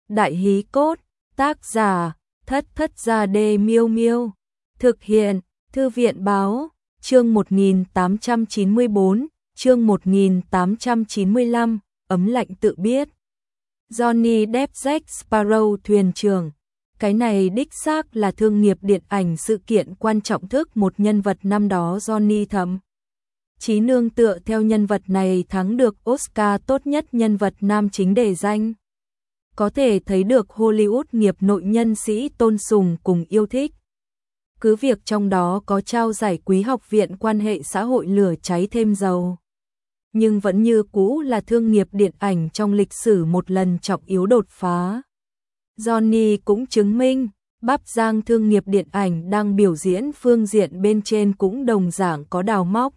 Đại hí cốt, tác giả, Thất Thất Gia Đê Miêu Miêu. Thực hiện, Thư viện Báo, chương 1894, chương 1895, ấm lạnh tự biết. Johnny Depp Jack Sparrow thuyền trưởng. Cái này đích xác là thương nghiệp điện ảnh sự kiện quan trọng thức một nhân vật năm đó Johnny thậm chí nương tựa theo nhân vật này thắng được Oscar tốt nhất nhân vật nam chính đề danh. Có thể thấy được Hollywood nghiệp nội nhân sĩ tôn sùng cùng yêu thích. Cứ việc trong đó có trao giải quý học viện quan hệ xã hội lửa cháy thêm dầu. Nhưng vẫn như cũ là thương nghiệp điện ảnh trong lịch sử một lần trọng yếu đột phá. Johnny cũng chứng minh, bắp giang thương nghiệp điện ảnh đang biểu diễn phương diện bên trên cũng đồng dạng có đào móc.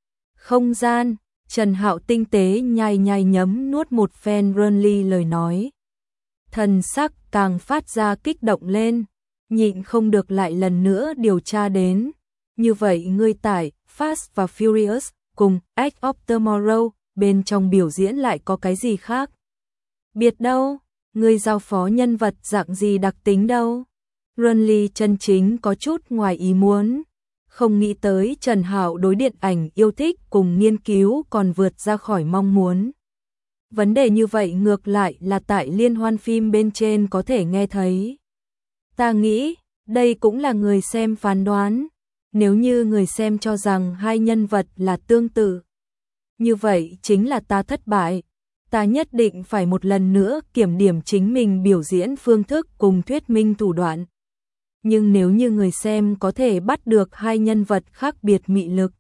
Không gian, Trần Hạo tinh tế nhai nhai nhấm nuốt một phen Runly lời nói. Thần sắc càng phát ra kích động lên, nhịn không được lại lần nữa điều tra đến. Như vậy ngươi tại Fast và Furious cùng Edge of Tomorrow bên trong biểu diễn lại có cái gì khác? Biệt đâu? Ngươi giao phó nhân vật dạng gì đặc tính đâu? Runly chân chính có chút ngoài ý muốn. Không nghĩ tới Trần Hạo đối điện ảnh yêu thích cùng nghiên cứu còn vượt ra khỏi mong muốn. Vấn đề như vậy ngược lại là tại liên hoan phim bên trên có thể nghe thấy. Ta nghĩ, đây cũng là người xem phán đoán. Nếu như người xem cho rằng hai nhân vật là tương tự, như vậy chính là ta thất bại. Ta nhất định phải một lần nữa kiểm điểm chính mình biểu diễn phương thức cùng thuyết minh thủ đoạn. Nhưng nếu như người xem có thể bắt được hai nhân vật khác biệt mị lực,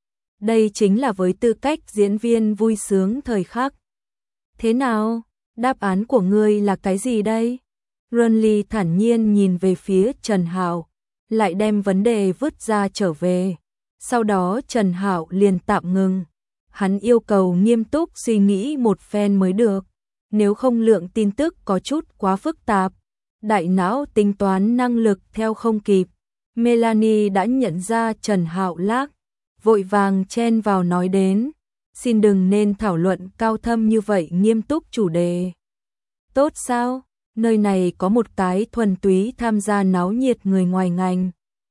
đây chính là với tư cách diễn viên vui sướng thời khắc. Thế nào? Đáp án của ngươi là cái gì đây? Runly thản nhiên nhìn về phía Trần Hạo, lại đem vấn đề vứt ra trở về. Sau đó Trần Hạo liền tạm ngừng. Hắn yêu cầu nghiêm túc suy nghĩ một phen mới được. Nếu không lượng tin tức có chút quá phức tạp, đại não tính toán năng lực theo không kịp. Melanie đã nhận ra Trần Hạo lác, vội vàng chen vào nói đến. Xin đừng nên thảo luận cao thâm như vậy, nghiêm túc chủ đề. Tốt sao? Nơi này có một cái thuần túy tham gia náo nhiệt người ngoài ngành.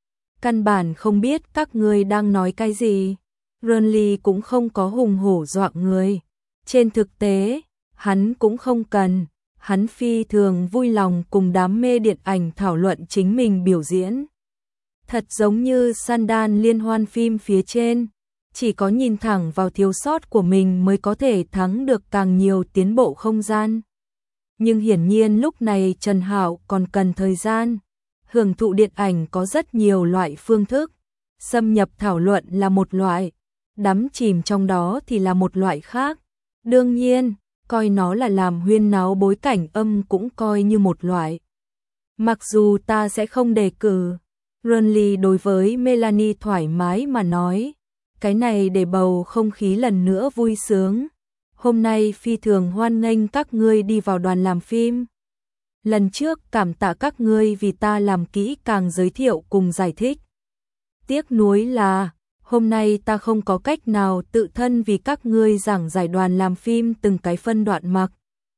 Căn bản không biết các ngươi đang nói cái gì. Runly cũng không có hùng hổ dọa người. Trên thực tế, hắn cũng không cần. Hắn phi thường vui lòng cùng đám mê điện ảnh thảo luận chính mình biểu diễn. Thật giống như Sundance liên hoan phim phía trên. Chỉ có nhìn thẳng vào thiếu sót của mình mới có thể thắng được càng nhiều tiến bộ không gian. Nhưng hiển nhiên lúc này Trần Hạo còn cần thời gian. Hưởng thụ điện ảnh có rất nhiều loại phương thức. Xâm nhập thảo luận là một loại, đắm chìm trong đó thì là một loại khác. Đương nhiên, coi nó là làm huyên náo bối cảnh âm cũng coi như một loại. Mặc dù ta sẽ không đề cử, Runly đối với Melanie thoải mái mà nói. Cái này để bầu không khí lần nữa vui sướng. Hôm nay phi thường hoan nghênh các ngươi đi vào đoàn làm phim. Lần trước cảm tạ các ngươi vì ta làm kỹ càng giới thiệu cùng giải thích. Tiếc nuối là, hôm nay ta không có cách nào tự thân vì các ngươi giảng giải đoàn làm phim từng cái phân đoạn mặc.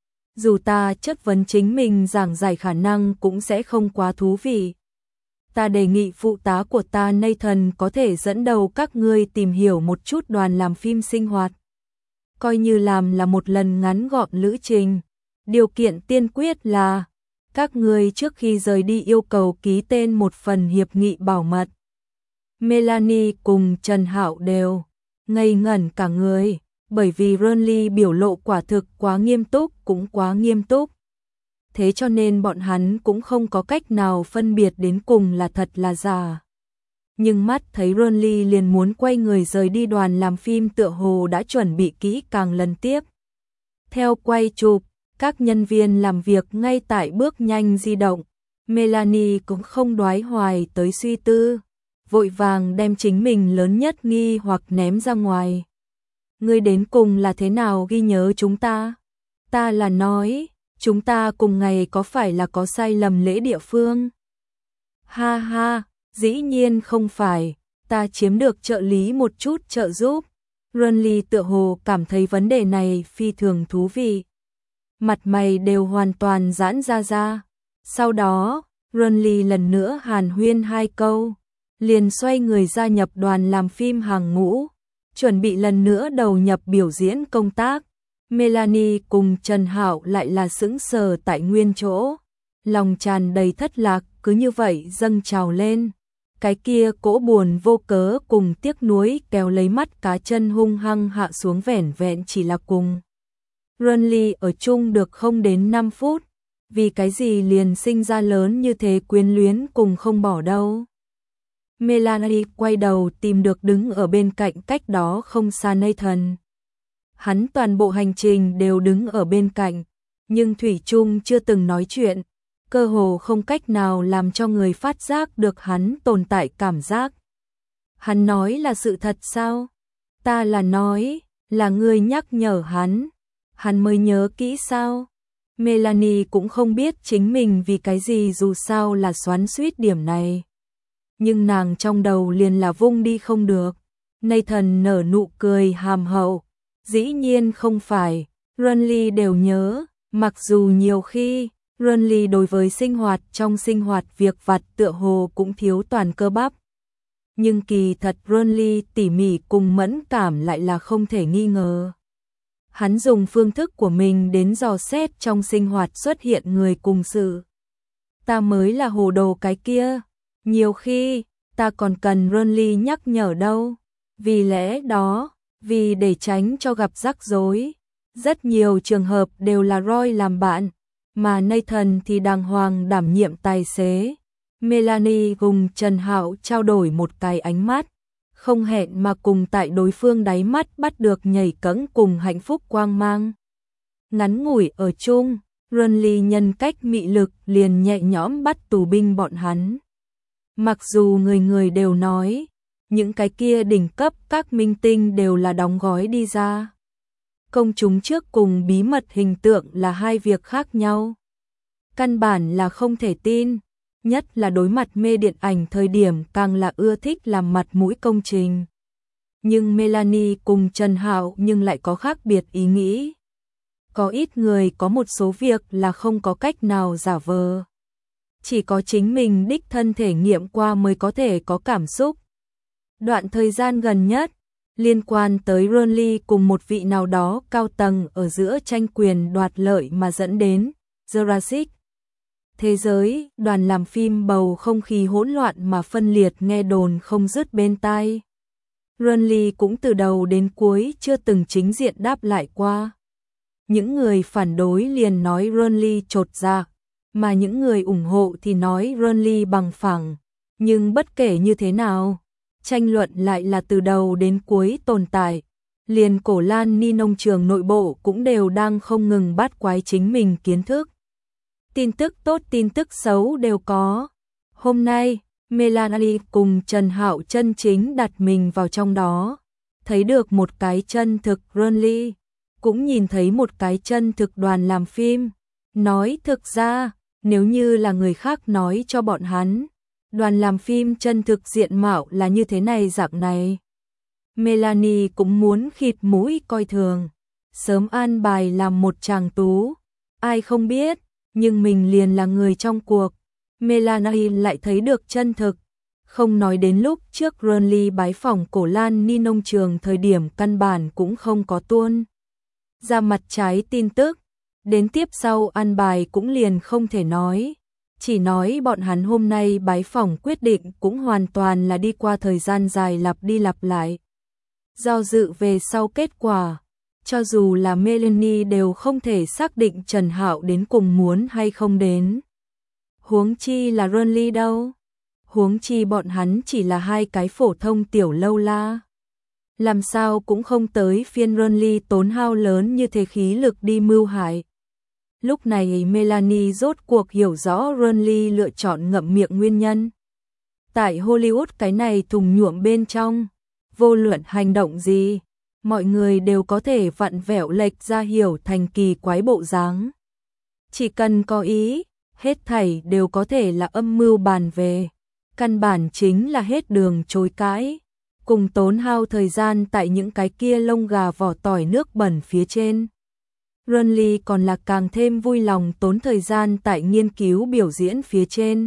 Dù ta chất vấn chính mình giảng giải khả năng cũng sẽ không quá thú vị. Ta đề nghị phụ tá của ta Nathan có thể dẫn đầu các ngươi tìm hiểu một chút đoàn làm phim sinh hoạt. Coi như làm là một lần ngắn gọn lữ trình. Điều kiện tiên quyết là các ngươi trước khi rời đi yêu cầu ký tên một phần hiệp nghị bảo mật. Melanie cùng Trần Hạo đều ngây ngẩn cả người, bởi vì Runly biểu lộ quả thực quá nghiêm túc cũng quá nghiêm túc. Thế cho nên bọn hắn cũng không có cách nào phân biệt đến cùng là thật là giả. Nhưng mắt thấy Runly liền muốn quay người rời đi, đoàn làm phim tựa hồ đã chuẩn bị kỹ càng lần tiếp. Theo quay chụp, các nhân viên làm việc ngay tại bước nhanh di động. Melanie cũng không đoái hoài tới suy tư, vội vàng đem chính mình lớn nhất nghi hoặc ném ra ngoài. Ngươi đến cùng là thế nào ghi nhớ chúng ta? Ta là nói, chúng ta cùng ngày có phải là có sai lầm lễ địa phương? Ha ha, dĩ nhiên không phải, ta chiếm được trợ lý một chút trợ giúp. Runly tựa hồ cảm thấy vấn đề này phi thường thú vị. mặt mày đều hoàn toàn giãn ra. Sau đó, Runly lần nữa hàn huyên 2 câu, liền xoay người gia nhập đoàn làm phim hàng ngũ, chuẩn bị lần nữa đầu nhập biểu diễn công tác. Melanie cùng Trần Hạo lại là sững sờ tại nguyên chỗ, lòng tràn đầy thất lạc cứ như vậy dâng trào lên. Cái kia cỗ buồn vô cớ cùng tiếc nuối kéo lấy mắt cá chân hung hăng hạ xuống, vẻn vẹn chỉ là cùng Runly ở chung được không đến 5 phút, vì cái gì liền sinh ra lớn như thế quyến luyến cùng không bỏ đâu. Melanie quay đầu tìm được đứng ở bên cạnh cách đó không xa Nathan. Hắn toàn bộ hành trình đều đứng ở bên cạnh, nhưng thủy chung chưa từng nói chuyện, cơ hồ không cách nào làm cho người phát giác được hắn tồn tại cảm giác. Hắn nói là sự thật sao? Ta là nói, là ngươi nhắc nhở hắn mới nhớ kỹ sao? Melanie cũng không biết chính mình vì cái gì dù sao là xoắn xuýt điểm này. Nhưng nàng trong đầu liền là vung đi không được. Nathan nở nụ cười hàm hậu. Dĩ nhiên không phải, Runly đều nhớ, mặc dù nhiều khi, Runly đối với trong sinh hoạt việc vặt tựa hồ cũng thiếu toàn cơ bắp. Nhưng kỳ thật Runly tỉ mỉ cùng mẫn cảm lại là không thể nghi ngờ. Hắn dùng phương thức của mình đến dò xét trong sinh hoạt xuất hiện người cùng sự. Ta mới là hồ đồ cái kia, nhiều khi, ta còn cần Runly nhắc nhở đâu. Vì lẽ đó, vì để tránh cho gặp rắc rối, rất nhiều trường hợp đều là Roy làm bạn, mà Nathan thì đàng hoàng đảm nhiệm tài xế. Melanie cùng Trần Hạo trao đổi một cái ánh mắt, không hẹn mà cùng tại đối phương đáy mắt bắt được nhảy cẫng cùng hạnh phúc quang mang. Ngắn ngủi ở chung, Runly nhân cách mị lực liền nhẹ nhõm bắt tù binh bọn hắn. Mặc dù người người đều nói, những cái kia đỉnh cấp các minh tinh đều là đóng gói đi ra. Công chúng trước cùng bí mật hình tượng là hai việc khác nhau. Căn bản là không thể tin, nhất là đối mặt mê điện ảnh thời điểm càng là ưa thích làm mặt mũi công trình. Nhưng Melanie cùng Trần Hạo nhưng lại có khác biệt ý nghĩ. Có ít người có một số việc là không có cách nào giả vờ. Chỉ có chính mình đích thân thể nghiệm qua mới có thể có cảm xúc. Đoạn thời gian gần nhất, liên quan tới Runly cùng một vị nào đó cao tầng ở giữa tranh quyền đoạt lợi mà dẫn đến Jurassic thế giới, đoàn làm phim bầu không khí hỗn loạn mà phân liệt nghe đồn không dứt bên tai. Runly cũng từ đầu đến cuối chưa từng chính diện đáp lại qua. Những người phản đối liền nói Runly chột dạ, mà những người ủng hộ thì nói Runly bằng phẳng. Nhưng bất kể như thế nào, tranh luận lại là từ đầu đến cuối tồn tại. Liền Cổ Lan Ni nông trường nội bộ cũng đều đang không ngừng bắt quái chính mình kiến thức. Tin tức tốt tin tức xấu đều có. Hôm nay, Melanie cùng Trần Hạo chân chính đặt mình vào trong đó. Thấy được một cái chân thực Runly, cũng nhìn thấy một cái chân thực đoàn làm phim. Nói thực ra, nếu như là người khác nói cho bọn hắn, đoàn làm phim chân thực diện mạo là như thế này dạng này, Melanie cũng muốn khịt mũi coi thường, sớm an bài làm một chàng tú. Ai không biết, nhưng mình liền là người trong cuộc. Melanie lại thấy được chân thực. Không nói đến lúc trước Runly bái phỏng Cổ Lan Ni nông trường thời điểm căn bản cũng không có tuôn ra mặt trái tin tức. Đến tiếp sau an bài cũng liền không thể nói. Chỉ nói bọn hắn hôm nay bái phỏng quyết định cũng hoàn toàn là đi qua thời gian dài lặp đi lặp lại. Do dự về sau kết quả, cho dù là Melanie đều không thể xác định Trần Hạo đến cùng muốn hay không đến. Huống chi là Runly đâu. Huống chi bọn hắn chỉ là hai cái phổ thông tiểu lâu la. Làm sao cũng không tới phiên Runly tốn hao lớn như thế khí lực đi mưu hại. Lúc này Melanie rốt cuộc hiểu rõ Runly lựa chọn ngậm miệng nguyên nhân. Tại Hollywood cái này thùng nhuộm bên trong, vô luận hành động gì, mọi người đều có thể vặn vẹo lệch ra hiểu thành kỳ quái bộ dáng. Chỉ cần có ý, hết thảy đều có thể là âm mưu bàn về. Căn bản chính là hết đường chối cãi, cùng tốn hao thời gian tại những cái kia lông gà vỏ tỏi nước bẩn phía trên. Renly còn là càng thêm vui lòng tốn thời gian tại nghiên cứu biểu diễn phía trên.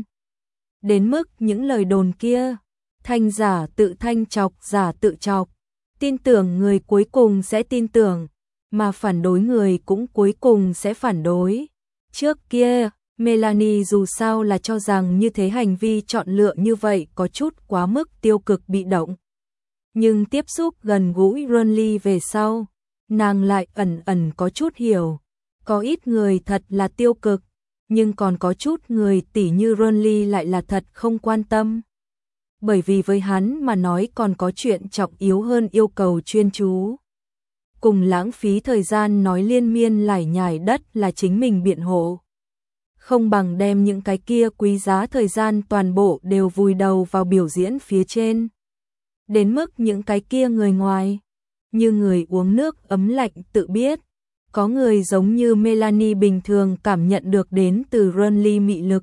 Đến mức những lời đồn kia, thanh giả tự thanh chọc giả tự chọc, tin tưởng người cuối cùng sẽ tin tưởng, mà phản đối người cũng cuối cùng sẽ phản đối. Trước kia, Melanie dù sao là cho rằng như thế hành vi chọn lựa như vậy có chút quá mức tiêu cực bị động. Nhưng tiếp xúc gần gũi Renly về sau, nàng lại ẩn ẩn có chút hiểu. Có ít người thật là tiêu cực, nhưng còn có chút người tỉ như Renly lại là thật không quan tâm. Bởi vì với hắn mà nói còn có chuyện trọng yếu hơn yêu cầu chuyên chú. Cùng lãng phí thời gian nói liên miên lải nhải đất là chính mình biện hộ. Không bằng đem những cái kia quý giá thời gian toàn bộ đều vùi đầu vào biểu diễn phía trên. Đến mức những cái kia người ngoài, như người uống nước ấm lạnh tự biết, có người giống như Melanie bình thường cảm nhận được đến từ Renly mị lực.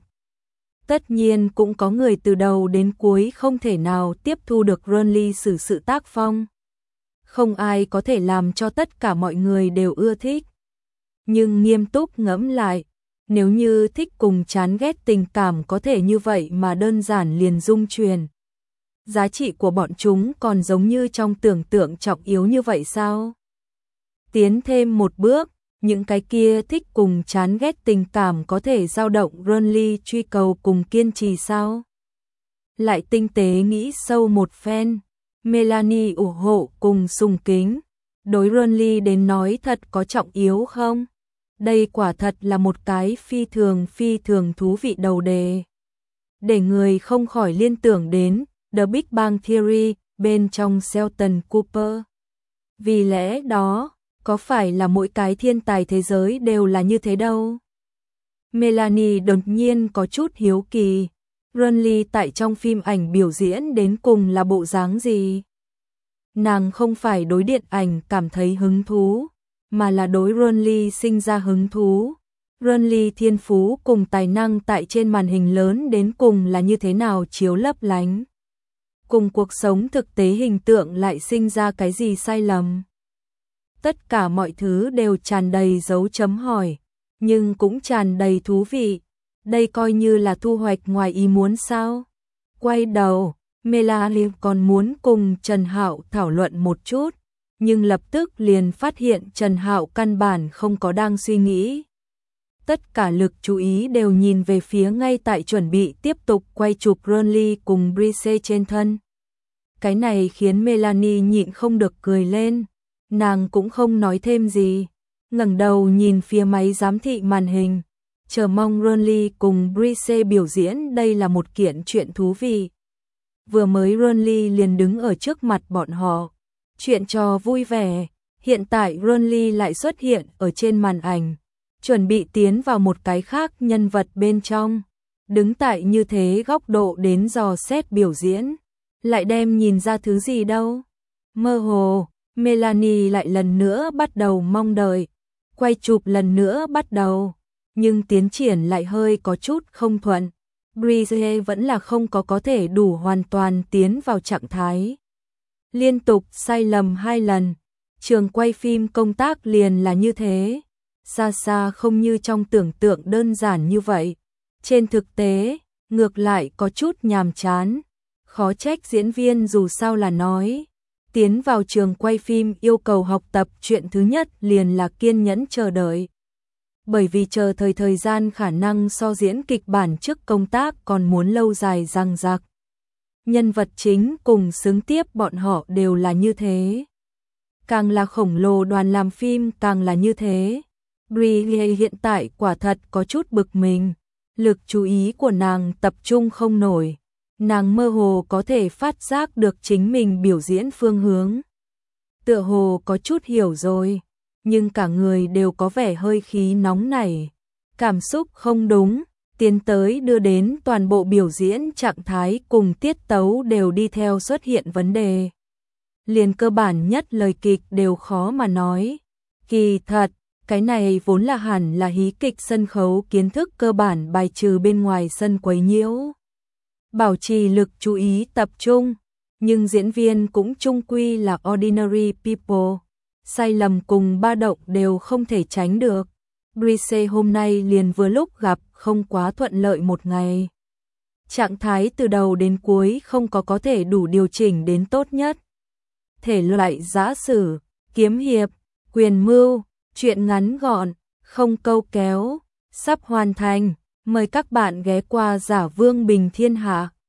Tất nhiên cũng có người từ đầu đến cuối không thể nào tiếp thu được Renly xử sự tác phong. Không ai có thể làm cho tất cả mọi người đều ưa thích. Nhưng nghiêm túc ngẫm lại, nếu như thích cùng chán ghét tình cảm có thể như vậy mà đơn giản liền dung truyền. Giá trị của bọn chúng còn giống như trong tưởng tượng trọng yếu như vậy sao? Tiến thêm một bước, những cái kia thích cùng chán ghét tình cảm có thể dao động Renly truy cầu cùng kiên trì sao? Lại tinh tế nghĩ sâu một phen, Melanie ủng hộ cùng sùng kính. Đối Renly đến nói thật có trọng yếu không? Đây quả thật là một cái phi thường thú vị đầu đề. Để người không khỏi liên tưởng đến The Big Bang Theory bên trong Sheldon Cooper. Vì lẽ đó, có phải là mỗi cái thiên tài thế giới đều là như thế đâu? Melanie đột nhiên có chút hiếu kỳ. Renly tại trong phim ảnh biểu diễn đến cùng là bộ dáng gì? Nàng không phải đối điện ảnh cảm thấy hứng thú, mà là đối Renly sinh ra hứng thú. Renly thiên phú cùng tài năng tại trên màn hình lớn đến cùng là như thế nào chiếu lấp lánh. Cùng cuộc sống thực tế hình tượng lại sinh ra cái gì sai lầm. Tất cả mọi thứ đều tràn đầy dấu chấm hỏi, nhưng cũng tràn đầy thú vị. Đây coi như là thu hoạch ngoài ý muốn sao? Quay đầu, Melanie còn muốn cùng Trần Hạo thảo luận một chút, nhưng lập tức liền phát hiện Trần Hạo căn bản không có đang suy nghĩ. Tất cả lực chú ý đều nhìn về phía ngay tại chuẩn bị tiếp tục quay chụp Renly cùng Brice trên thân. Cái này khiến Melanie nhịn không được cười lên, nàng cũng không nói thêm gì, ngẩng đầu nhìn phía máy giám thị màn hình, chờ mong Renly cùng Brice biểu diễn. Đây là một kiện chuyện thú vị. Vừa mới Renly liền đứng ở trước mặt bọn họ, chuyện trò vui vẻ, hiện tại Renly lại xuất hiện ở trên màn ảnh, chuẩn bị tiến vào một cái khác nhân vật bên trong, đứng tại như thế góc độ đến dò xét biểu diễn, lại đem nhìn ra thứ gì đâu. Mơ hồ, Melanie lại lần nữa bắt đầu mong đợi, quay chụp lần nữa bắt đầu, nhưng tiến triển lại hơi có chút không thuận. Brice vẫn là không có thể đủ hoàn toàn tiến vào trạng thái. Liên tục sai lầm 2 lần, trường quay phim công tác liền là như thế. Xa xa không như trong tưởng tượng đơn giản như vậy. Trên thực tế, ngược lại có chút nhàm chán. Khó trách diễn viên dù sao là nói. Tiến vào trường quay phim yêu cầu học tập chuyện thứ nhất liền là kiên nhẫn chờ đợi. Bởi vì chờ thời gian khả năng so diễn kịch bản trước công tác còn muốn lâu dài dằng dặc. Nhân vật chính cùng xứng tiếp bọn họ đều là như thế. Càng là khổng lồ đoàn làm phim càng là như thế. Brie hiện tại quả thật có chút bực mình. Lực chú ý của nàng tập trung không nổi. Nàng mơ hồ có thể phát giác được chính mình biểu diễn phương hướng. Tựa hồ có chút hiểu rồi, nhưng cả người đều có vẻ hơi khí nóng nảy. Cảm xúc không đúng, tiến tới đưa đến toàn bộ biểu diễn trạng thái cùng tiết tấu đều đi theo xuất hiện vấn đề. Liền cơ bản nhất lời kịch đều khó mà nói. Kỳ thật, cái này vốn là hẳn là hí kịch sân khấu kiến thức cơ bản bài trừ bên ngoài sân quấy nhiễu. Bảo trì lực chú ý tập trung, nhưng diễn viên cũng chung quy là ordinary people. sai lầm cùng ba động đều không thể tránh được. Brice hôm nay liền vừa lúc gặp không quá thuận lợi một ngày. Trạng thái từ đầu đến cuối không có thể đủ điều chỉnh đến tốt nhất. Thể loại giã sử, kiếm hiệp, quyền mưu, truyện ngắn gọn, không câu kéo, sắp hoàn thành. Mời các bạn ghé qua Giả Vương Bình Thiên Hạ.